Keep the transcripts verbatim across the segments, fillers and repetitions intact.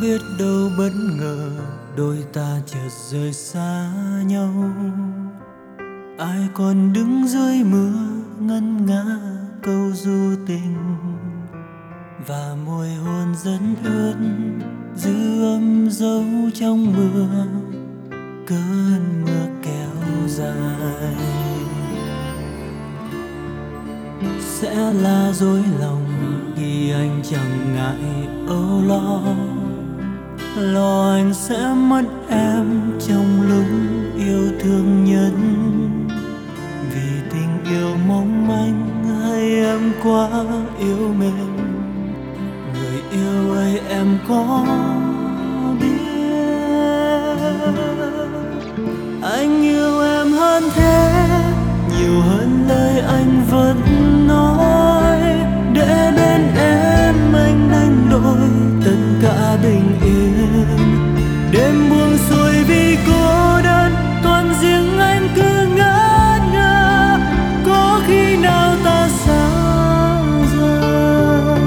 Biết đâu bất ngờ đôi ta chợt rời xa nhau, ai còn đứng dưới mưa ngân nga câu du tình, và môi hôn dẫn ướt dư âm dấu trong mưa, cơn mưa kéo dài. Sẽ là dối lòng khi anh chẳng ngại âu lo, lo anh sẽ mất em trong lúc yêu thương nhất. Vì tình yêu mong manh hay em quá yêu mến, người yêu ơi em có biết anh yêu em hơn thế, nhiều hơn lời anh vẫn nói. Để bên em anh đánh đổi tất cả bình yên, đêm buông xuôi vì cô đơn, còn riêng anh cứ ngỡ ngơ có khi nào ta xa rời.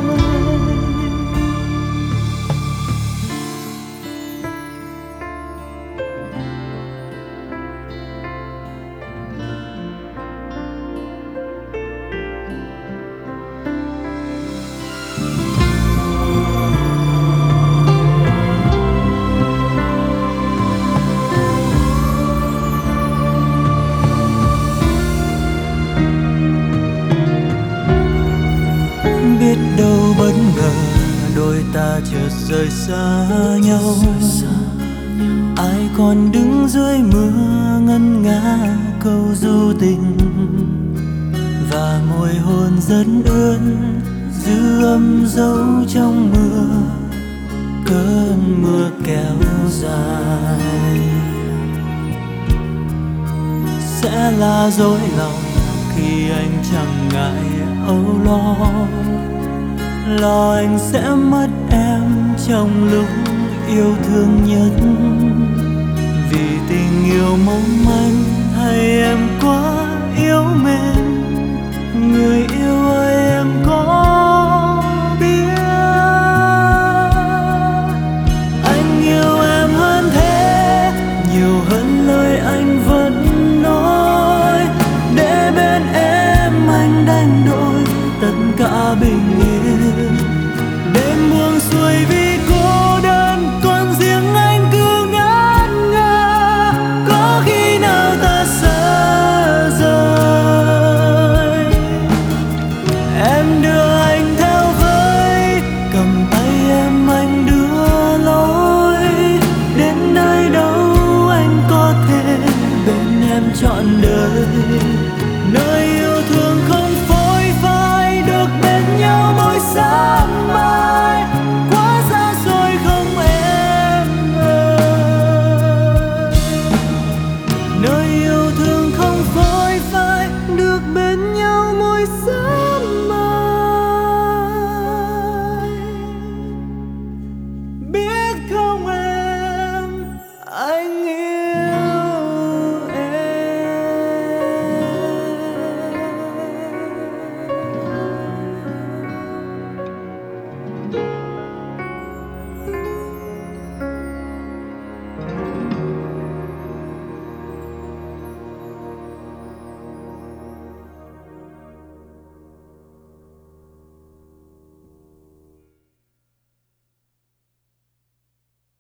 Biết đâu bất ngờ đôi ta chợt rời xa nhau, ai còn đứng dưới mưa ngân nga câu du tình, và môi hôn dẫn ướt dư âm dấu trong mưa, cơn mưa kéo dài. Sẽ là dối lòng khi anh chẳng ngại âu lo, lo anh sẽ mất em trong lúc yêu thương nhất. Vì tình yêu mong manh hay em quá yếu mến, người